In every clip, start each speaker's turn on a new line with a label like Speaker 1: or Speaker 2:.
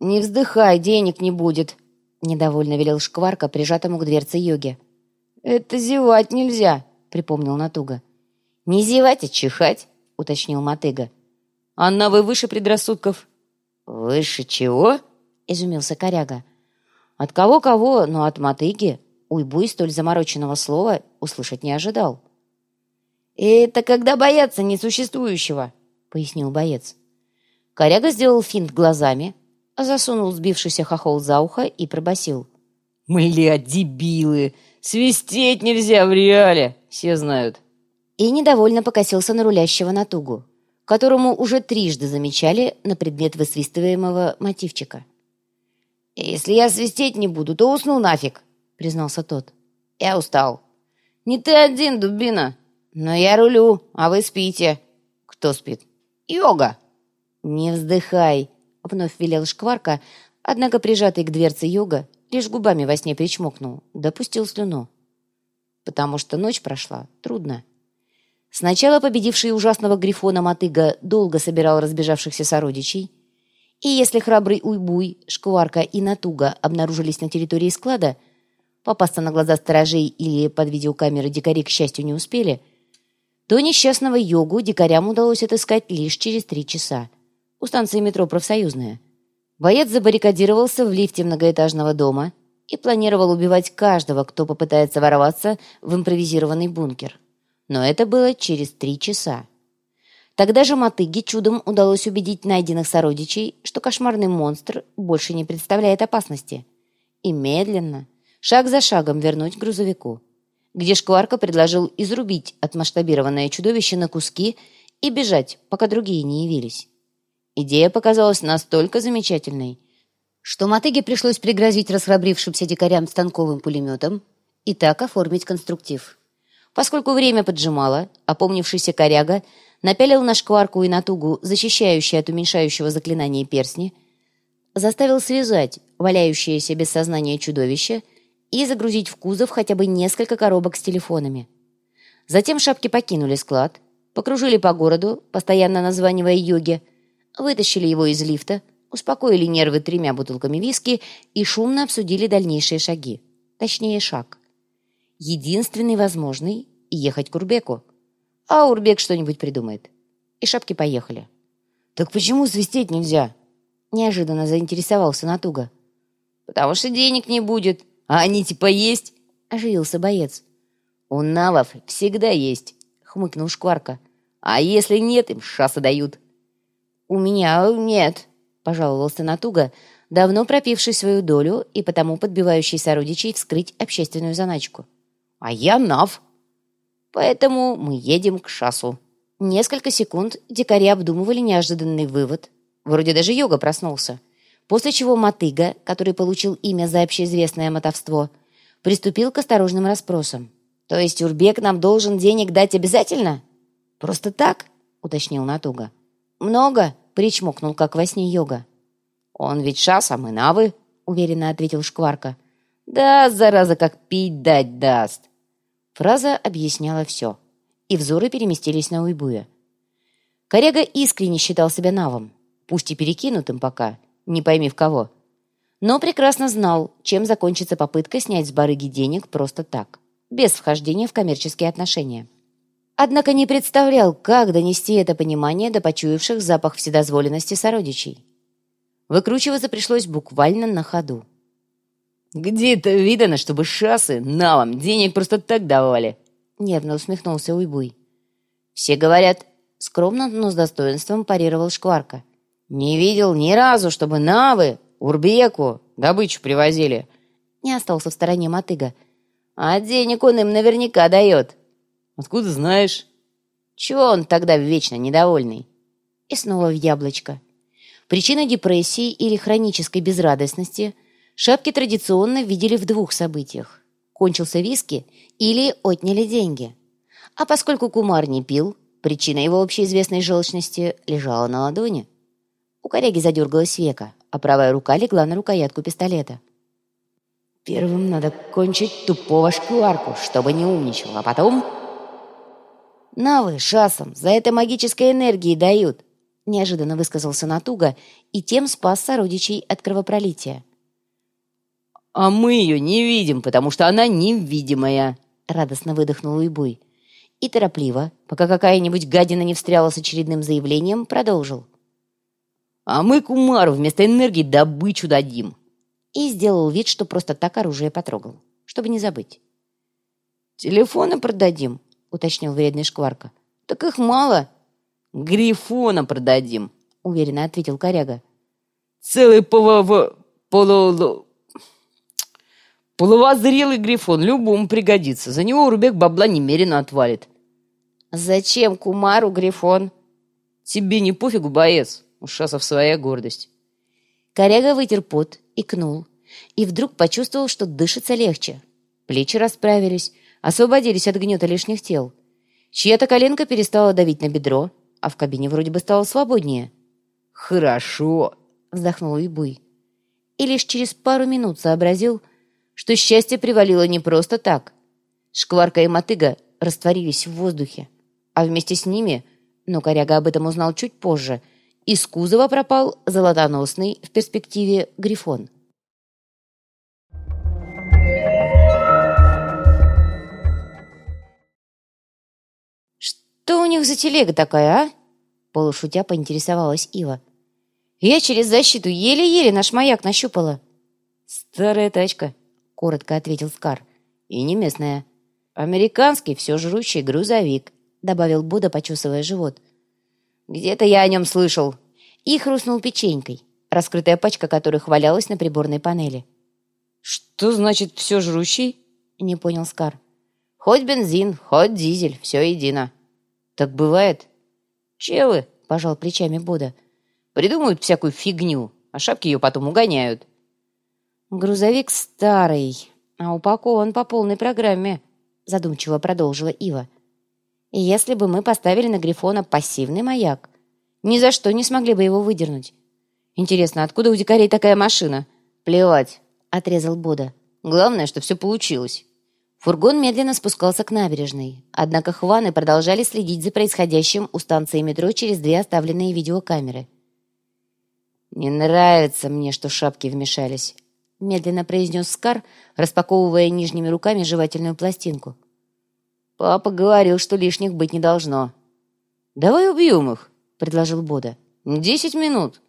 Speaker 1: «Не вздыхай, денег не будет», — недовольно велел Шкварка, прижатому к дверце Йоги. «Это зевать нельзя», — припомнил Натуга. «Не зевать, а чихать», — уточнил Мотыга. «А навы выше предрассудков». «Выше чего?» — изумился Коряга. От кого-кого, но от Мотыги Уйбуй столь замороченного слова услышать не ожидал. «Это когда боятся несуществующего», — пояснил боец. Коряга сделал финт глазами, засунул сбившийся хохол за ухо и пробасил: «Мля, дебилы! Свистеть нельзя в реале! Все знают!» И недовольно покосился на рулящего Натугу, которому уже трижды замечали на предмет высвистываемого мотивчика. «Если я свистеть не буду, то усну нафиг», — признался тот. «Я устал». «Не ты один, дубина. Но я рулю, а вы спите». «Кто спит?» «Йога». «Не вздыхай», — вновь велел Шкварка, однако прижатый к дверце Йога лишь губами во сне причмокнул, допустил слюну. Потому что ночь прошла трудно. Сначала победивший ужасного грифона Мотыга долго собирал разбежавшихся сородичей, и если храбрый Уйбуй, Шкварка и Натуга обнаружились на территории склада, попасться на глаза сторожей или под видеокамеры дикари, к счастью, не успели, то несчастного Йогу дикарям удалось отыскать лишь через 3 часа у станции метро «Профсоюзная». Боец забаррикадировался в лифте многоэтажного дома и планировал убивать каждого, кто попытается ворваться в импровизированный бункер. Но это было через 3 часа. Тогда же Мотыге чудом удалось убедить найденных сородичей, что кошмарный монстр больше не представляет опасности, и медленно, шаг за шагом вернуть к грузовику, где Шкварка предложил изрубить отмасштабированное чудовище на куски и бежать, пока другие не явились. Идея показалась настолько замечательной, что Мотыге пришлось пригрозить расхрабрившимся дикарям станковым пулеметом и так оформить конструктив. Поскольку время поджимало, опомнившийся Коряга напялил на Шкварку и Натугу защищающие от уменьшающего заклинания перстни, заставил связать валяющееся без сознания чудовище и загрузить в кузов хотя бы несколько коробок с телефонами. Затем шапки покинули склад, покружили по городу, постоянно названивая Йоге, вытащили его из лифта, успокоили нервы 3 бутылками виски и шумно обсудили дальнейшие шаги. Точнее, шаг. Единственный возможный — ехать к Урбеку. А Урбек что-нибудь придумает. И шапки поехали. «Так почему свистеть нельзя?» — неожиданно заинтересовался Натуга. «Потому что денег не будет. А они типа есть?» — оживился боец. «У навов всегда есть», — хмыкнул Шкварка. «А если нет, им шассы дают». «У меня нет», — пожаловался Натуга, давно пропивший свою долю и потому подбивающий сородичей вскрыть общественную заначку. «А я нав. Поэтому мы едем к шассу». Несколько секунд дикари обдумывали неожиданный вывод. Вроде даже Йога проснулся. После чего Мотыга, который получил имя за общеизвестное мотовство, приступил к осторожным расспросам. «То есть Урбек нам должен денег дать обязательно?» «Просто так?» — уточнил Натуга. «Много?» — причмокнул, как во сне Йога. «Он ведь шас, а мы навы», — уверенно ответил Шкварка. «Да, зараза, как пить дать даст». Фраза объясняла все, и взоры переместились на Уйбуя. Коряга искренне считал себя навом, пусть и перекинутым пока, не пойми в кого, но прекрасно знал, чем закончится попытка снять с барыги денег просто так, без вхождения в коммерческие отношения. Однако не представлял, как донести это понимание до почуявших запах вседозволенности сородичей. Выкручиваться пришлось буквально на ходу. «Где это видано, чтобы шассы навам денег просто так давали?» — нервно усмехнулся Уйбуй. «Все говорят», — скромно, но с достоинством парировал Шкварка. «Не видел ни разу, чтобы навы Урбеку добычу привозили». Не остался в стороне Мотыга. «А денег он им наверняка дает». «Откуда знаешь?» «Чего он тогда вечно недовольный?» И снова в яблочко. Причина депрессии или хронической безрадостности шапки традиционно видели в 2 событиях. Кончился виски или отняли деньги. А поскольку Кумар не пил, причина его общеизвестной желчности лежала на ладони. У Коряги задергалось веко, а правая рука легла на рукоятку пистолета. «Первым надо кончить тупого Шкварку, чтобы не умничал, а потом...» «Навы шасам за это магической энергии дают», — неожиданно высказался Натуга и тем спас сородичей от кровопролития.
Speaker 2: «А мы ее не видим, потому что она невидимая», — радостно выдохнул Уйбуй.
Speaker 1: И торопливо, пока какая-нибудь гадина не встряла с очередным заявлением, продолжил.
Speaker 2: «А мы Кумару вместо энергии добычу дадим».
Speaker 1: И сделал вид, что просто так оружие потрогал, чтобы не забыть.
Speaker 2: «Телефоны продадим»,
Speaker 1: — уточнил вредный Шкварка.
Speaker 2: «Так их мало». «Грифона продадим»,
Speaker 1: — уверенно ответил коряга.
Speaker 2: «Целый половозрелый грифон любому пригодится. За него Урбек бабла немерено отвалит».
Speaker 1: «Зачем Кумару грифон?»
Speaker 2: «Тебе не пофигу, боец. У шасов своя гордость».
Speaker 1: Коряга вытер пот, икнул, и вдруг почувствовал, что дышится легче. Плечи расправились, освободились от гнета лишних тел. Чья-то коленка перестала давить на бедро, а в кабине вроде бы стало свободнее.
Speaker 2: «Хорошо»,
Speaker 1: — вздохнул Уйбуй. И лишь через пару минут сообразил, что счастье привалило не просто так. Шкварка и Мотыга растворились в воздухе, а вместе с ними, но коряга об этом узнал чуть позже, из кузова пропал золотоносный в перспективе грифон. «Что у них за телега такая, а?» Полушутя поинтересовалась Ива. «Я через защиту еле-еле наш маяк нащупала».
Speaker 2: «Старая тачка»,
Speaker 1: — коротко ответил Скар.
Speaker 2: «и не местная.
Speaker 1: Американский все жрущий грузовик», — добавил Будда, почесывая живот.
Speaker 2: «Где-то я о нем слышал».
Speaker 1: И хрустнул печенькой, раскрытая пачка которых валялась на приборной панели.
Speaker 2: «Что значит «все жрущий»?»
Speaker 1: — не понял Скар. «Хоть бензин, хоть дизель, все едино».
Speaker 2: «Так бывает?»
Speaker 1: «Челы», — пожал плечами Будда.
Speaker 2: «Придумают всякую фигню, а шапки ее потом угоняют».
Speaker 1: «Грузовик старый, а упакован по полной программе», — задумчиво продолжила Ива. «И если бы мы поставили на Грифона пассивный маяк, ни за что не смогли бы его выдернуть. Интересно, откуда у дикарей такая машина?»
Speaker 2: «Плевать»,
Speaker 1: — отрезал Будда.
Speaker 2: «Главное, что все получилось».
Speaker 1: Фургон медленно спускался к набережной, однако хваны продолжали следить за происходящим у станции метро через 2 оставленные видеокамеры.
Speaker 2: «Не нравится мне, что шапки вмешались»,
Speaker 1: — медленно произнес Скар, распаковывая нижними руками жевательную пластинку.
Speaker 2: «Папа говорил, что лишних быть не должно».
Speaker 1: «Давай убьем их», — предложил Будда.
Speaker 2: 10 минут.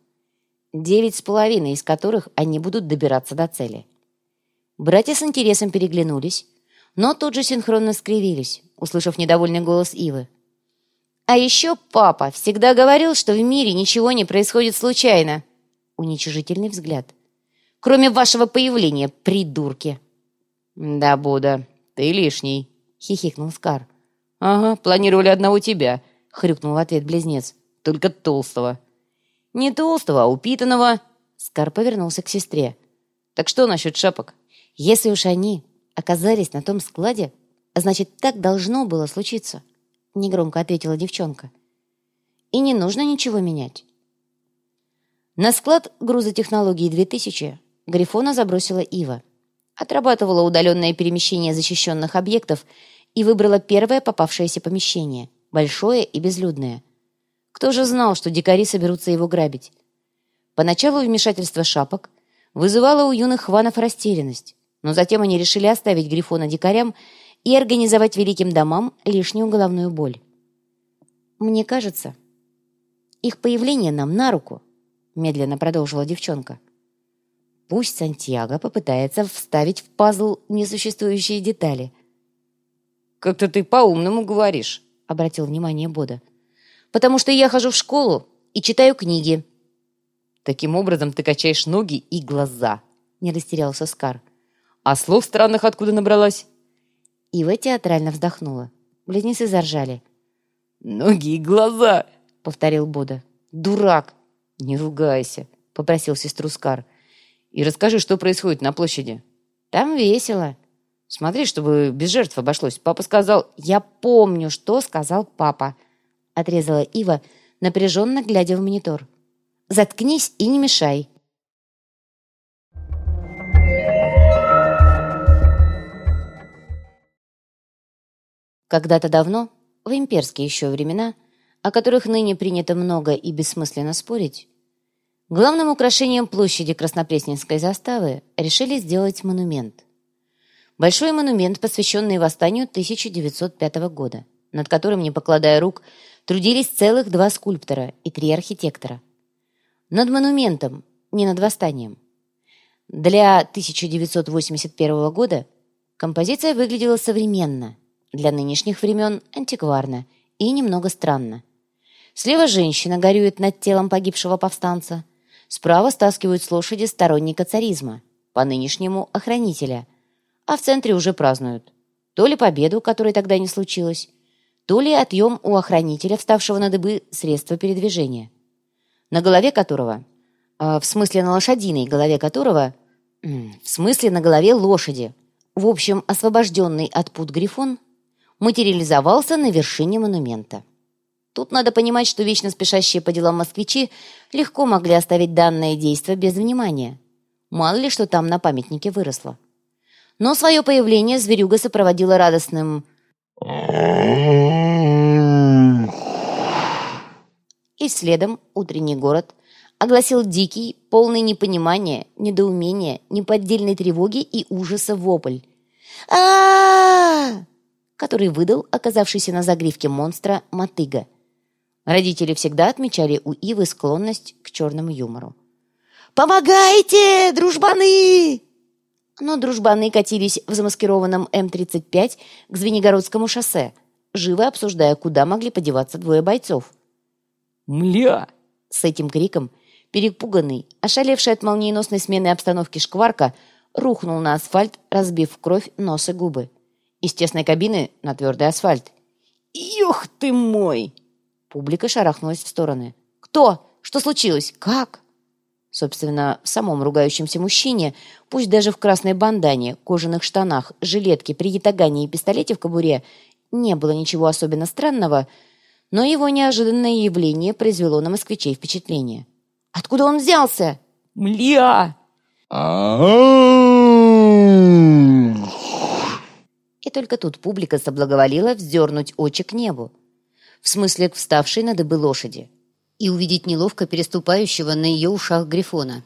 Speaker 1: 9,5 из которых они будут добираться до цели. Братья с интересом переглянулись, но тут же синхронно скривились, услышав недовольный голос Ивы. «А еще папа всегда говорил, что в мире ничего не происходит случайно». Уничижительный взгляд. «Кроме вашего появления, придурки!»
Speaker 2: «Да, Будда, ты лишний», —
Speaker 1: хихикнул Скар.
Speaker 2: «Ага, планировали одного тебя», — хрюкнул в ответ близнец. «Только толстого».
Speaker 1: «Не толстого, а упитанного». Скар повернулся к сестре.
Speaker 2: «Так что насчет шапок?»
Speaker 1: «Если уж они оказались на том складе, значит, так должно было случиться», — негромко ответила девчонка. «И не нужно ничего менять». На склад грузотехнологии 2000 Грифона забросила Ива. Отрабатывала удаленное перемещение защищенных объектов и выбрала первое попавшееся помещение, большое и безлюдное. Кто же знал, что дикари соберутся его грабить? Поначалу вмешательство шапок вызывало у юных хванов растерянность, но затем они решили оставить Грифона дикарям и организовать великим домам лишнюю головную боль. «Мне кажется, их появление нам на руку», — медленно продолжила девчонка. «Пусть Сантьяго попытается вставить в пазл несуществующие детали».
Speaker 2: «Как-то ты по-умному говоришь»,
Speaker 1: — обратил внимание Будда. «Потому что я хожу в школу и читаю книги».
Speaker 2: «Таким образом ты качаешь ноги и глаза»,
Speaker 1: — не растерялся Скар.
Speaker 2: «А слов странных откуда набралась?»
Speaker 1: Ива театрально вздохнула. Близнецы заржали.
Speaker 2: «Ноги и глаза»,
Speaker 1: — повторил Будда.
Speaker 2: «Дурак!» «Не ругайся», — попросил сестру Скар. «И расскажи, что происходит на площади».
Speaker 1: «Там весело».
Speaker 2: «Смотри, чтобы без жертв обошлось. Папа сказал...»
Speaker 1: «Я помню, что сказал папа», — отрезала Ива, напряженно глядя в монитор. «Заткнись и не мешай». Когда-то давно, в имперские еще времена, о которых ныне принято много и бессмысленно спорить, главным украшением площади Краснопресненской заставы решили сделать монумент. Большой монумент, посвященный восстанию 1905 года, над которым, не покладая рук, трудились целых 2 скульптора и 3 архитектора. Над монументом, не над восстанием. Для 1981 года композиция выглядела современно, для нынешних времен антикварно и немного странно. Слева женщина горюет над телом погибшего повстанца, справа стаскивают с лошади сторонника царизма, по-нынешнему охранителя, а в центре уже празднуют то ли победу, которой тогда не случилось, то ли отъем у охранителя, вставшего на дыбы, средства передвижения, на голове которого, в смысле на лошадиной голове которого, в смысле на голове лошади, в общем, освобожденный от пут грифон, материализовался на вершине монумента. Тут надо понимать, что вечно спешащие по делам москвичи легко могли оставить данное действо без внимания. Мало ли, что там на памятнике выросло. Но свое появление зверюга сопроводила радостным и следом утренний город огласил дикий, полный непонимания, недоумения, неподдельной тревоги и ужаса вопль, который выдал оказавшийся на загривке монстра мотыга. Родители всегда отмечали у Ивы склонность к черному юмору. «Помогайте, дружбаны!» Но дружбаны катились в замаскированном М-35 к Звенигородскому шоссе, живо обсуждая, куда могли подеваться 2 бойцов.
Speaker 2: «Мля!»
Speaker 1: С этим криком перепуганный, ошалевший от молниеносной смены обстановки Шкварка рухнул на асфальт, разбив в кровь нос и губы. Из тесной кабины на твердый асфальт.
Speaker 2: «Ёх ты мой!»
Speaker 1: Публика шарахнулась в стороны. «Кто? Что случилось? Как?» Собственно, в самом ругающемся мужчине, пусть даже в красной бандане, кожаных штанах, жилетке, при ятагане и пистолете в кобуре, не было ничего особенно странного, но его неожиданное явление произвело на москвичей впечатление. «Откуда он взялся?»
Speaker 2: «Мля!»
Speaker 1: И только тут публика соблаговолила вздернуть очи к небу, в смысле к вставшей на дыбы лошади, и увидеть неловко переступающего на ее ушах грифона.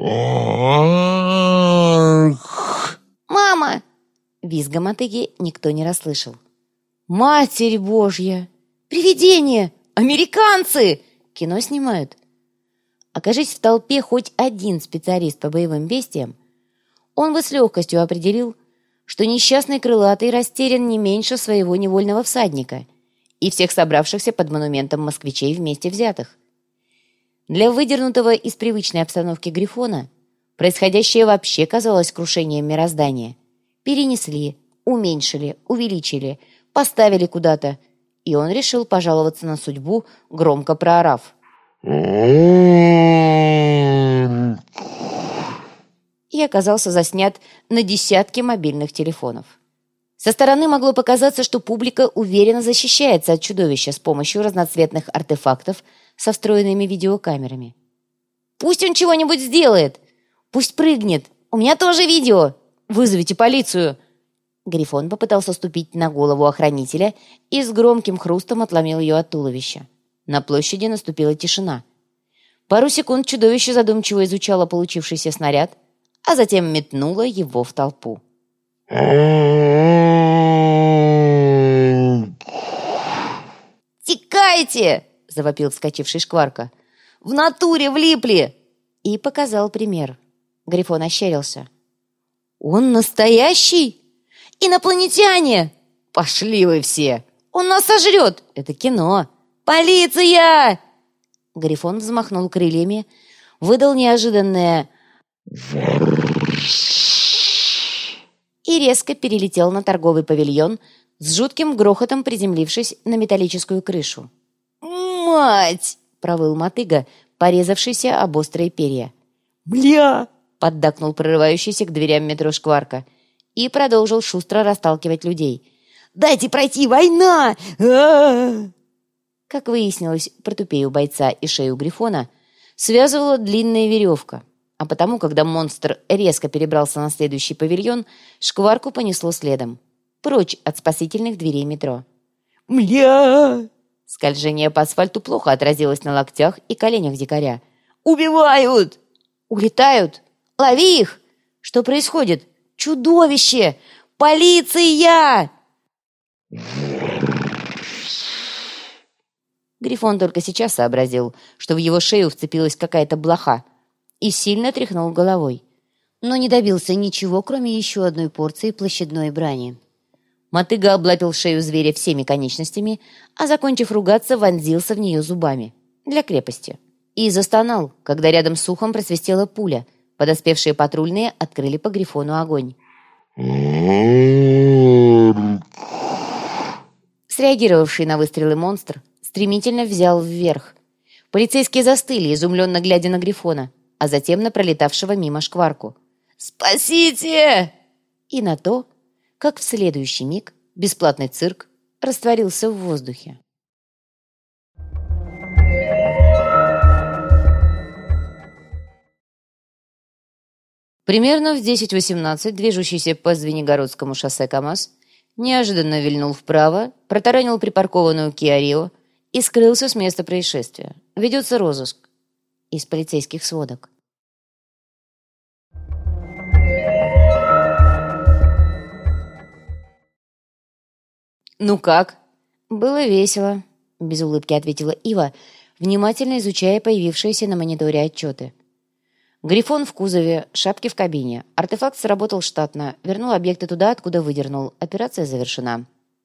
Speaker 1: «Мама!» Визга мотыги никто не расслышал. «Матерь Божья! Привидение! Американцы! Кино снимают!» Окажись в толпе хоть один специалист по боевым бестиям, он бы с легкостью определил, что несчастный крылатый растерян не меньше своего невольного всадника и всех собравшихся под монументом москвичей вместе взятых. Для выдернутого из привычной обстановки грифона происходящее вообще казалось крушением мироздания. Перенесли, уменьшили, увеличили, поставили куда-то, и он решил пожаловаться на судьбу, громко проорав. И оказался заснят на десятки мобильных телефонов. Со стороны могло показаться, что публика уверенно защищается от чудовища с помощью разноцветных артефактов со встроенными видеокамерами. «Пусть он чего-нибудь сделает! Пусть прыгнет! У меня тоже видео! Вызовите полицию!» Грифон попытался ступить на голову охранителя и с громким хрустом отломил ее от туловища. На площади наступила тишина. Пару секунд чудовище задумчиво изучало получившийся снаряд, а затем метнуло его в толпу. «Текайте!» — завопил вскочивший Шкварка. «В натуре влипли!» И показал пример. Грифон ощерился. «Он настоящий? Инопланетяне! Пошли вы все! Он нас сожрет! Это кино! Полиция!» Грифон взмахнул крыльями, выдал неожиданное и резко перелетел на торговый павильон, с жутким грохотом приземлившись на металлическую крышу. «Мать!» — провыл мотыга, порезавшийся об острые перья.
Speaker 2: «Мля!»
Speaker 1: — поддакнул прорывающийся к дверям метро Шкварка и продолжил шустро расталкивать людей. «Дайте пройти! Война!» Как выяснилось, протупею бойца и шею грифона связывала длинная веревка, а потому, когда монстр резко перебрался на следующий павильон, Шкварку понесло следом, прочь от спасительных дверей метро.
Speaker 2: «Мля!»
Speaker 1: Скольжение по асфальту плохо отразилось на локтях и коленях дикаря. «Убивают!» «Улетают! Лови их!» «Что происходит?» «Чудовище! Полиция!» Грифон только сейчас сообразил, что в его шею вцепилась какая-то блоха, и сильно тряхнул головой, но не добился ничего, кроме еще одной порции площадной брани. Мотыга облапил шею зверя всеми конечностями, а, закончив ругаться, вонзился в нее зубами для крепости. И застонал, когда рядом с ухом просвистела пуля. Подоспевшие патрульные открыли по Грифону огонь. Среагировавший на выстрелы монстр стремительно взял вверх. Полицейские застыли, изумленно глядя на Грифона, а затем на пролетавшего мимо шкварку. «Спасите!» И на то, как в следующий миг бесплатный цирк растворился в воздухе. Примерно в 10:18 движущийся по Звенигородскому шоссе КамАЗ неожиданно вильнул вправо, протаранил припаркованную Kia Rio и скрылся с места происшествия. Ведется розыск из полицейских сводок. «Ну как?» «Было весело», — без улыбки ответила Ива, внимательно изучая появившиеся на мониторе отчеты. Грифон в кузове, шапки в кабине. Артефакт сработал штатно, вернул объекты туда, откуда выдернул. Операция завершена.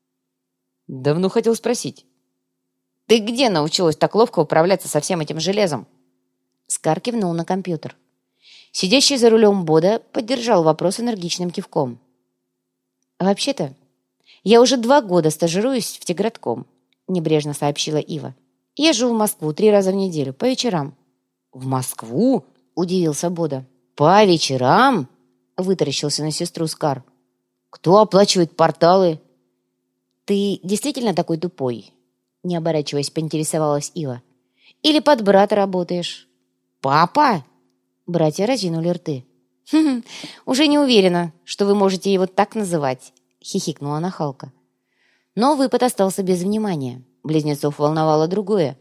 Speaker 2: Давно хотел спросить.
Speaker 1: «Ты где научилась так ловко управляться со всем этим железом?» Скар кивнул на компьютер. Сидящий за рулем Бода поддержал вопрос энергичным кивком. «Вообще-то, я уже 2 года стажируюсь в Тигратком», — небрежно сообщила Ива. «Езжу в Москву 3 раза в неделю, по вечерам».
Speaker 2: «В Москву?»
Speaker 1: — удивился Бода.
Speaker 2: «По вечерам?»
Speaker 1: — вытаращился на сестру Скар.
Speaker 2: «Кто оплачивает порталы?»
Speaker 1: «Ты действительно такой тупой?» — не оборачиваясь, поинтересовалась Ива. «Или под брата работаешь?»
Speaker 2: «Папа?»
Speaker 1: Братья разинули рты. «Хм, уже не уверена, что вы можете его так называть», — хихикнула нахалка. Но выпад остался без внимания. Близнецов волновало другое.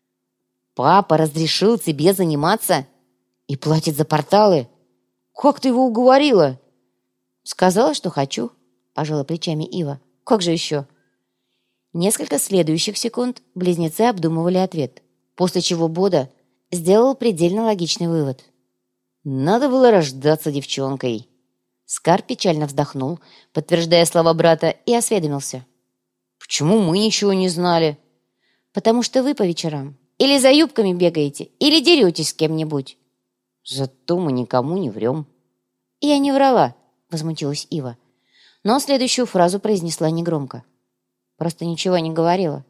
Speaker 2: «Папа разрешил тебе заниматься и платит за порталы? Как ты его уговорила?»
Speaker 1: «Сказала, что хочу», — пожала плечами Ива. «Как же еще?» Несколько следующих секунд близнецы обдумывали ответ, после чего Бода сделал предельно логичный вывод.
Speaker 2: «Надо было рождаться девчонкой».
Speaker 1: Скар печально вздохнул, подтверждая слова брата, и осведомился.
Speaker 2: «Почему мы ничего не знали?»
Speaker 1: «Потому что вы по вечерам или за юбками бегаете, или деретесь с кем-нибудь».
Speaker 2: «Зато мы никому не врем».
Speaker 1: «Я не врала», — возмутилась Ива, но следующую фразу произнесла негромко. «Просто ничего не говорила».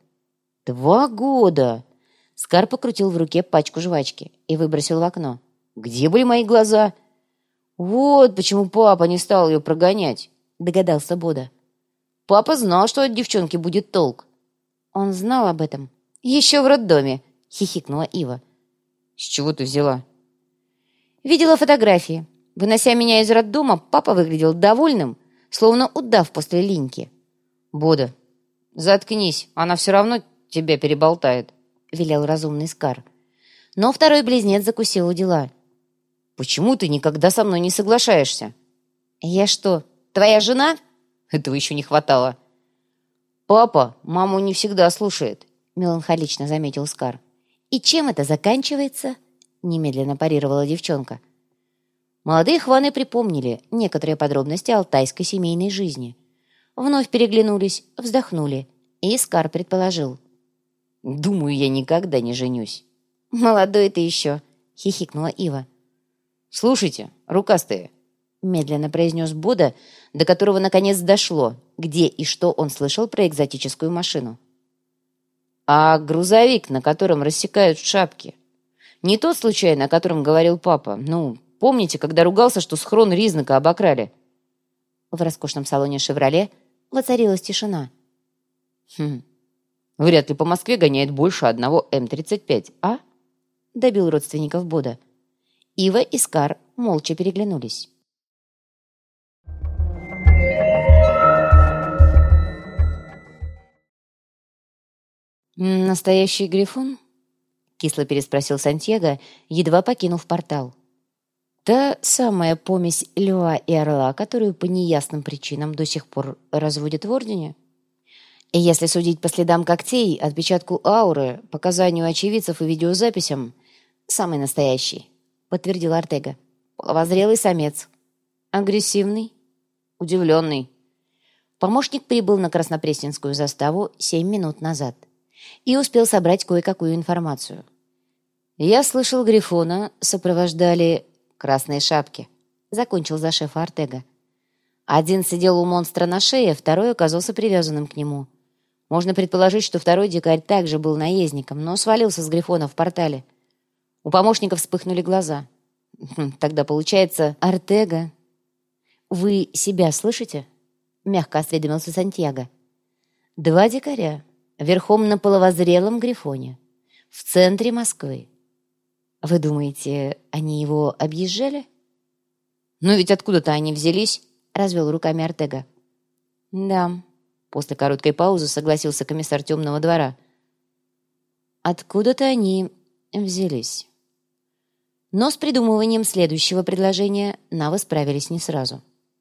Speaker 2: 2 года!»
Speaker 1: Скар покрутил в руке пачку жвачки и выбросил в окно.
Speaker 2: «Где были мои глаза?» «Вот почему папа не стал ее прогонять», — догадался Бода. «Папа знал, что от девчонки будет толк».
Speaker 1: «Он знал об этом еще в роддоме», — хихикнула Ива.
Speaker 2: «С чего ты взяла?»
Speaker 1: «Видела фотографии. Вынося меня из роддома, папа выглядел довольным, словно удав после линьки».
Speaker 2: «Бода, заткнись, она все равно тебя переболтает», —
Speaker 1: велел разумный Скар. Но второй близнец закусил у дела.
Speaker 2: «Почему ты никогда со мной не соглашаешься?»
Speaker 1: «Я что, твоя жена?»
Speaker 2: «Этого еще не хватало». «Папа маму не всегда слушает»,
Speaker 1: — меланхолично заметил Скар. «И чем это заканчивается?» — немедленно парировала девчонка. Молодые хваны припомнили некоторые подробности алтайской семейной жизни. Вновь переглянулись, вздохнули, и Скар предположил.
Speaker 2: «Думаю, я никогда не женюсь».
Speaker 1: «Молодой ты еще», — хихикнула Ива.
Speaker 2: «Слушайте, рукастые»,
Speaker 1: — медленно произнес Бода, до которого наконец дошло, где и что он слышал про экзотическую машину.
Speaker 2: «А грузовик, на котором рассекают шапки, не тот, случайно, о котором говорил папа? Ну, помните, когда ругался, что схрон Ризнака обокрали?»
Speaker 1: В роскошном салоне «Шевроле» воцарилась тишина.
Speaker 2: Вряд ли по Москве гоняет больше одного М-35, а?»
Speaker 1: — добил родственников Бода. Ива и Скар молча переглянулись. «Настоящий грифон?» — кисло переспросил Сантьяго, едва покинув портал. «Та самая помесь льва и орла, которую по неясным причинам до сих пор разводят в Ордене? И если судить по следам когтей, отпечатку ауры, показанию очевидцев и видеозаписям, самый настоящий», — подтвердил Артега. «Половозрелый самец. Агрессивный, удивленный». Помощник прибыл на Краснопресненскую заставу 7 минут назад и успел собрать кое-какую информацию. «Я слышал, Грифона сопровождали красные шапки», — закончил за шефа Артега. «Один сидел у монстра на шее, второй оказался привязанным к нему. Можно предположить, что второй дикарь также был наездником, но свалился с Грифона в портале». У помощника вспыхнули глаза. «Тогда получается, Артега...» «Вы себя слышите?» — мягко осведомился Сантьяго. «Два дикаря, верхом на половозрелом Грифоне, в центре Москвы. Вы думаете, они его объезжали?» «Ну ведь откуда-то они взялись», — развел руками Артега. «Да», — после короткой паузы согласился комиссар темного двора. «Откуда-то они взялись». Но с придумыванием следующего предложения навы справились не сразу.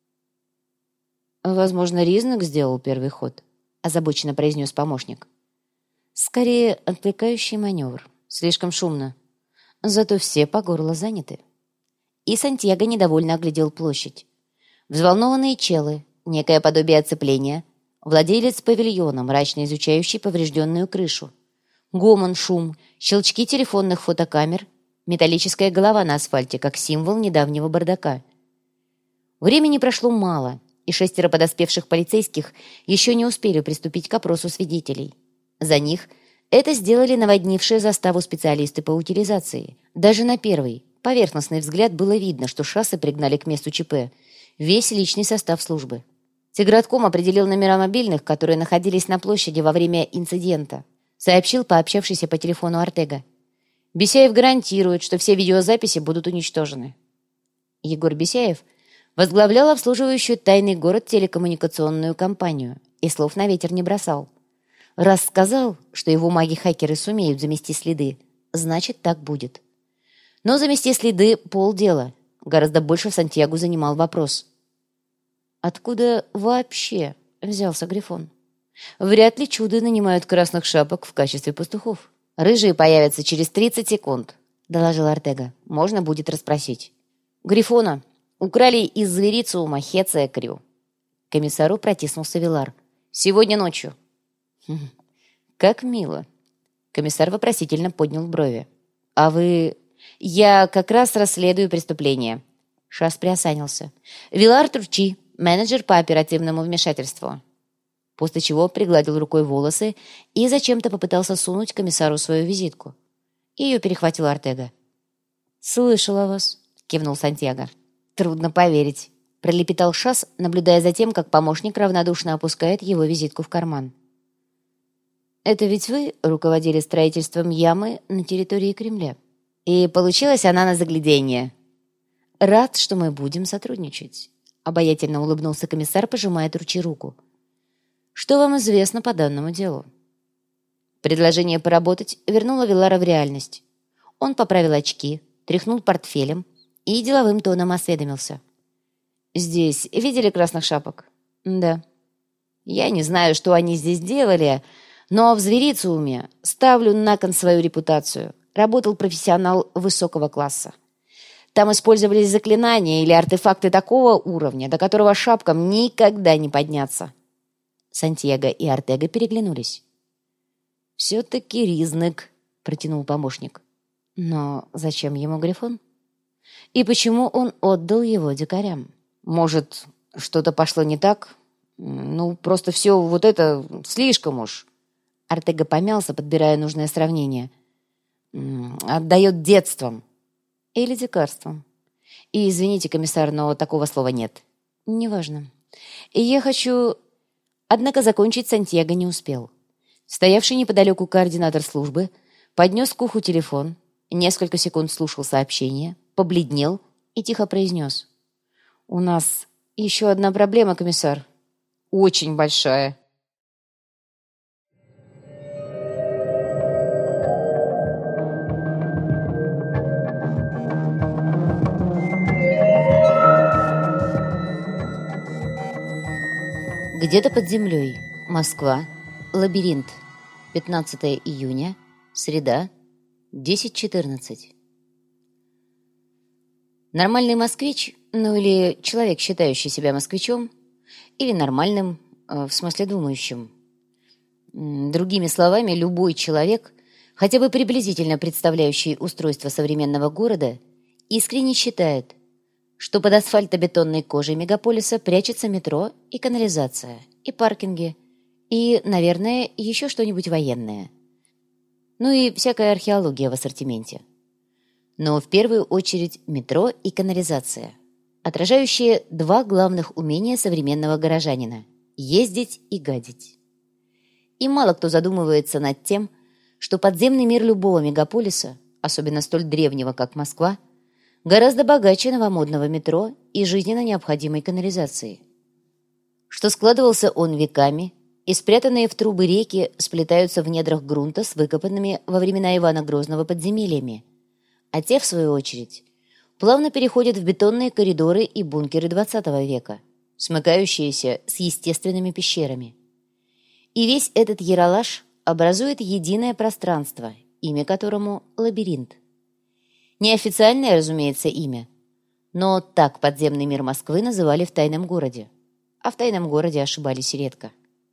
Speaker 1: «Возможно, Ризнак сделал первый ход», — озабоченно произнес помощник. «Скорее, отвлекающий маневр. Слишком шумно. Зато все по горло заняты». И Сантьяго недовольно оглядел площадь. Взволнованные челы, некое подобие оцепления, владелец павильона, мрачно изучающий поврежденную крышу. Гомон, шум, щелчки телефонных фотокамер, металлическая голова на асфальте, как символ недавнего бардака. Времени прошло мало, и 6 подоспевших полицейских еще не успели приступить к опросу свидетелей. За них это сделали наводнившие заставу специалисты по утилизации. Даже на первый, поверхностный взгляд было видно, что шассы пригнали к месту ЧП весь личный состав службы. Тигратком определил номера мобильных, которые находились на площади во время инцидента, сообщил пообщавшийся по телефону Артега. Бесяев гарантирует, что все видеозаписи будут уничтожены. Егор Бесяев возглавлял обслуживающую тайный город телекоммуникационную компанию и слов на ветер не бросал. Раз сказал, что его маги-хакеры сумеют замести следы, значит, так будет. Но замести следы — полдела. Гораздо больше в Сантьяго занимал вопрос. Откуда вообще взялся Грифон? Вряд ли чуды нанимают красных шапок в качестве пастухов. «Рыжие появятся через 30 секунд», — доложил Артега. «Можно будет расспросить». «Грифона украли из зверициума Хеция Крю». К комиссару протиснулся Вилар. «Сегодня ночью». «Как мило». Комиссар вопросительно поднял брови. «А вы...» «Я как раз расследую преступление». Шас приосанился. «Вилар Турчи, менеджер по оперативному вмешательству». После чего пригладил рукой волосы и зачем-то попытался сунуть комиссару свою визитку. Ее перехватил Артега. «Слышал о вас», — кивнул Сантьяго. «Трудно поверить», — пролепетал Шас, наблюдая за тем, как помощник равнодушно опускает его визитку в карман. «Это ведь вы руководили строительством ямы на территории Кремля? И получилась она на загляденье. Рад, что мы будем сотрудничать», — обаятельно улыбнулся комиссар, пожимая Турчи руку. «Что вам известно по данному делу?» Предложение поработать вернуло Вилара в реальность. Он поправил очки, тряхнул портфелем и деловым тоном осведомился. «Здесь видели красных шапок?» «Да». «Я не знаю, что они здесь делали, но в зверициуме ставлю на кон свою репутацию. Работал профессионал высокого класса. Там использовались заклинания или артефакты такого уровня, до которого шапкам никогда не подняться». Сантьяго и Артега переглянулись. «Все-таки Ризнак», — протянул помощник. «Но зачем ему Грифон? И почему он отдал его дикарям? Может, что-то пошло не так? Ну, просто все вот это слишком уж». Артега помялся, подбирая нужное сравнение. «Отдает детством. Или дикарством. И, извините, комиссар, но такого слова нет». «Неважно. И я хочу...» Однако закончить Сантьяго не успел. Стоявший неподалеку координатор службы поднес к уху телефон, несколько секунд слушал сообщение, побледнел и тихо произнес. «У нас еще одна проблема, комиссар. Очень большая». Где-то под землей. Москва. Лабиринт. 15 июня. Среда. 10:14. Нормальный москвич, ну или человек, считающий себя москвичом, или нормальным, в смысле думающим. Другими словами, любой человек, хотя бы приблизительно представляющий устройство современного города, искренне считает, что под асфальтобетонной кожей мегаполиса прячется метро и канализация, и паркинги, и, наверное, еще что-нибудь военное. Ну и всякая археология в ассортименте. Но в первую очередь метро и канализация, отражающие два главных умения современного горожанина – ездить и гадить. И мало кто задумывается над тем, что подземный мир любого мегаполиса, особенно столь древнего, как Москва, гораздо богаче новомодного метро и жизненно необходимой канализации. Что складывался он веками, и спрятанные в трубы реки сплетаются в недрах грунта с выкопанными во времена Ивана Грозного подземельями, а те, в свою очередь, плавно переходят в бетонные коридоры и бункеры XX века, смыкающиеся с естественными пещерами. И весь этот яролаж образует единое пространство, имя которому — лабиринт. Неофициальное, разумеется, имя, но так подземный мир Москвы называли в тайном городе, а в тайном городе ошибались редко.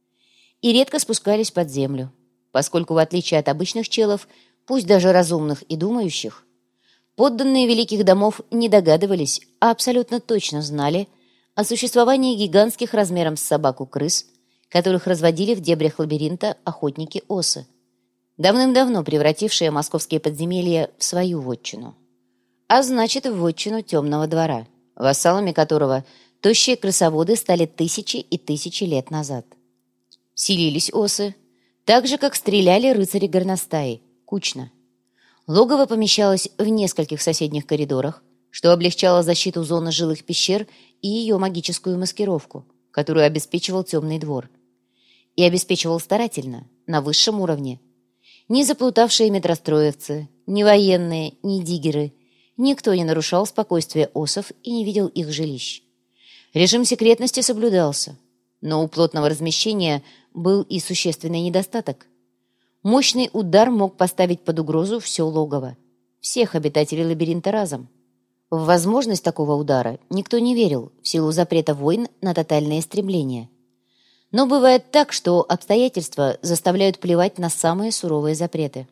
Speaker 1: И редко спускались под землю, поскольку, в отличие от обычных челов, пусть даже разумных и думающих, подданные великих домов не догадывались, а абсолютно точно знали о существовании гигантских размером с собаку крыс, которых разводили в дебрях лабиринта охотники-осы, давным-давно превратившие московские подземелья в свою вотчину. А значит, в вотчину темного двора, вассалами которого тощие крысоводы стали тысячи и тысячи лет назад. Селились осы, так же, как стреляли рыцари-горностаи, кучно. Логово помещалось в нескольких соседних коридорах, что облегчало защиту зоны жилых пещер и ее магическую маскировку, которую обеспечивал темный двор. И обеспечивал старательно, на высшем уровне. Ни заплутавшие метростроевцы, ни военные, ни диггеры, никто не нарушал спокойствие осов и не видел их жилищ. Режим секретности соблюдался, но у плотного размещения был и существенный недостаток. Мощный удар мог поставить под угрозу все логово, всех обитателей лабиринта разом. В возможность такого удара никто не верил в силу запрета войн на тотальное истребление. Но бывает так, что обстоятельства заставляют плевать на самые суровые запреты.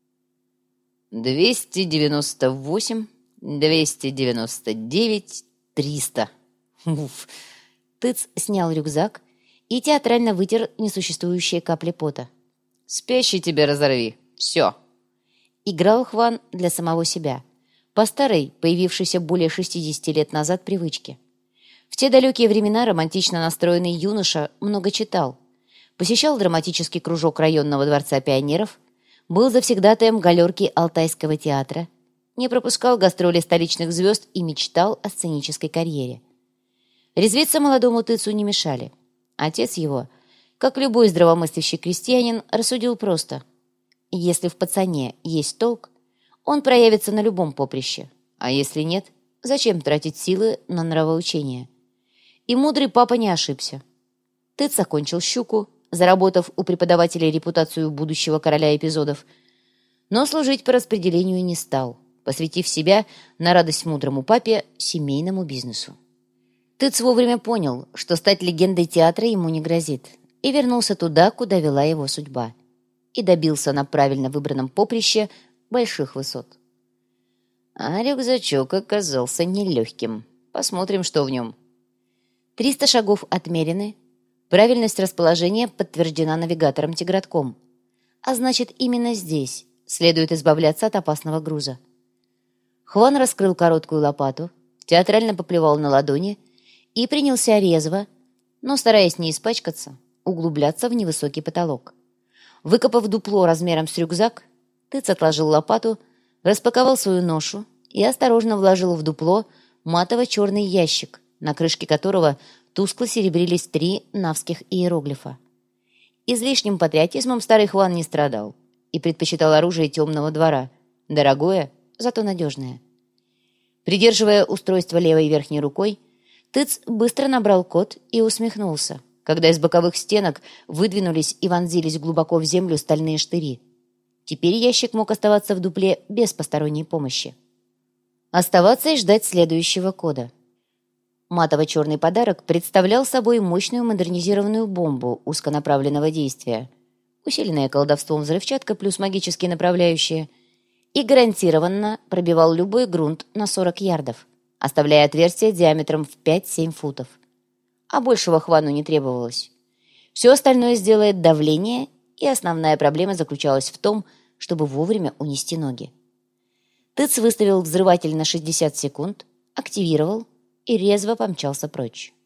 Speaker 1: 298, 299, 300. Уф. Тыц снял рюкзак и театрально вытер несуществующие капли пота. «Спящий тебя разорви. Все». Играл Хван для самого себя, по старой, появившейся более 60 лет назад привычке. В те далекие времена романтично настроенный юноша много читал, посещал драматический кружок районного дворца пионеров, был завсегдатаем галерки Алтайского театра, не пропускал гастроли столичных звезд и мечтал о сценической карьере. Резвиться молодому Тыцу не мешали. Отец его, как любой здравомыслящий крестьянин, рассудил просто: если в пацане есть толк, он проявится на любом поприще, а если нет, зачем тратить силы на нравоучение? И мудрый папа не ошибся. Тыц окончил «Щуку», заработав у преподавателей репутацию будущего короля эпизодов, но служить по распределению не стал, посвятив себя, на радость мудрому папе, семейному бизнесу. Тыц вовремя понял, что стать легендой театра ему не грозит, и вернулся туда, куда вела его судьба, и добился на правильно выбранном поприще больших высот. А рюкзачок оказался нелегким. Посмотрим, что в нем. 300 шагов отмерены, правильность расположения подтверждена навигатором Тигратком, а значит, именно здесь следует избавляться от опасного груза. Хван раскрыл короткую лопату, театрально поплевал на ладони и принялся резво, но, стараясь не испачкаться, углубляться в невысокий потолок. Выкопав дупло размером с рюкзак, Тыц отложил лопату, распаковал свою ношу и осторожно вложил в дупло матово-черный ящик, на крышке которого тускло серебрились 3 навских иероглифа. Излишним патриотизмом старый Хван не страдал и предпочитал оружие темного двора, дорогое, зато надежное. Придерживая устройство левой верхней рукой, Тыц быстро набрал код и усмехнулся, когда из боковых стенок выдвинулись и вонзились глубоко в землю стальные штыри. Теперь ящик мог оставаться в дупле без посторонней помощи. Оставаться и ждать следующего кода. Матово-черный подарок представлял собой мощную модернизированную бомбу узконаправленного действия, усиленная колдовством взрывчатка плюс магические направляющие, и гарантированно пробивал любой грунт на 40 ярдов, оставляя отверстие диаметром в 5-7 футов. А большего Хвану не требовалось. Все остальное сделает давление, и основная проблема заключалась в том, чтобы вовремя унести ноги. Тыц выставил взрыватель на 60 секунд, активировал и резво помчался прочь.